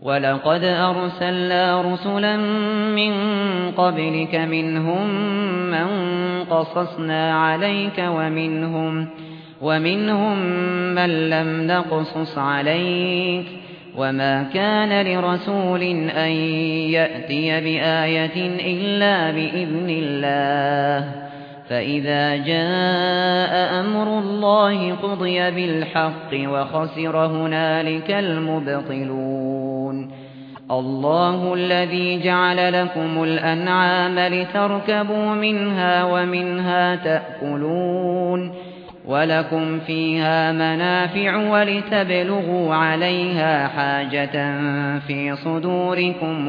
وَلَقَدْ أَرْسَلْنَا رُسُلًا مِّن قَبْلِكَ مِنْهُم مَّن قَصَصْنَا عَلَيْكَ وَمِنْهُم مَّن لَّمْ نَقْصُصْ عَلَيْكَ وَمَا كَانَ لِرَسُولٍ أَن يَأْتِيَ بِآيَةٍ إِلَّا بِإِذْنِ اللَّهِ فَإِذَا جَاءَ أَمْرُ اللَّهِ قُضِيَ بِالْحَقِّ وَخَسِرَ هُنَالِكَ الْمُبْطِلُونَ اللَّهُ الَّذِي جَعَلَ لَكُمُ الْأَنْعَامَ لِتَرْكَبُوا مِنْهَا وَمِنْهَا تَأْكُلُونَ وَلَكُمْ فِيهَا مَنَافِعُ وَلِتَبْلُغُوا عَلَيْهَا حَاجَةً فِي صُدُورِكُمْ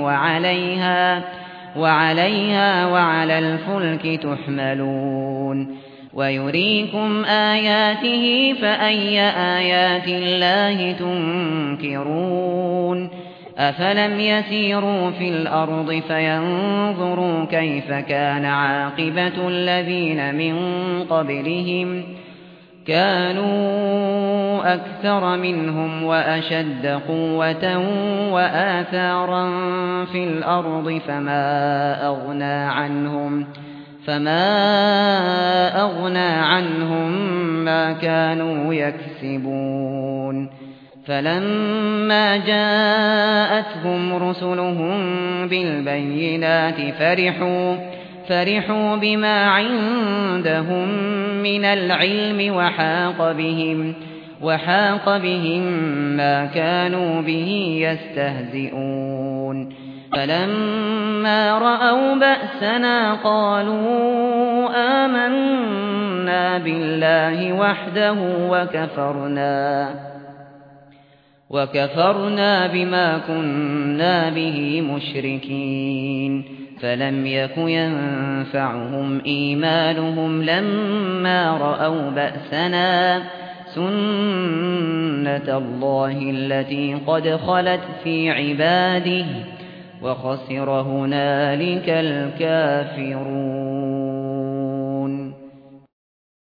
وَعَلَيْهَا وَعَلَى الْفُلْكِ تُحْمَلُونَ وَيُرِيكُمْ آيَاتِهِ فَأَيَّ آيَاتِ اللَّهِ تُنكِرُونَ أَفَلَمْ يَسِيرُوا فِي الْأَرْضِ فَيَنظُرُوا كَيْفَ كَانَ عَاقِبَةُ الَّذِينَ مِن قَبْلِهِمْ كانوا أكثر منهم وأشد قوة وآثارا في الأرض فما أغنى عنهم ما كانوا يكسبون فلما جاءتهم رسلهم بالبينات فرحوا بما عندهم من العلم وحاق بهم ما كانوا به يستهزئون فلما رأوا بأسنا قالوا آمنا بالله وحده وكفرنا بما كنا به مشركين فلم يك ينفعهم إيمانهم لما رأوا بأسنا سنة الله التي قد خلت في عباده وخسر هنالك الكافرون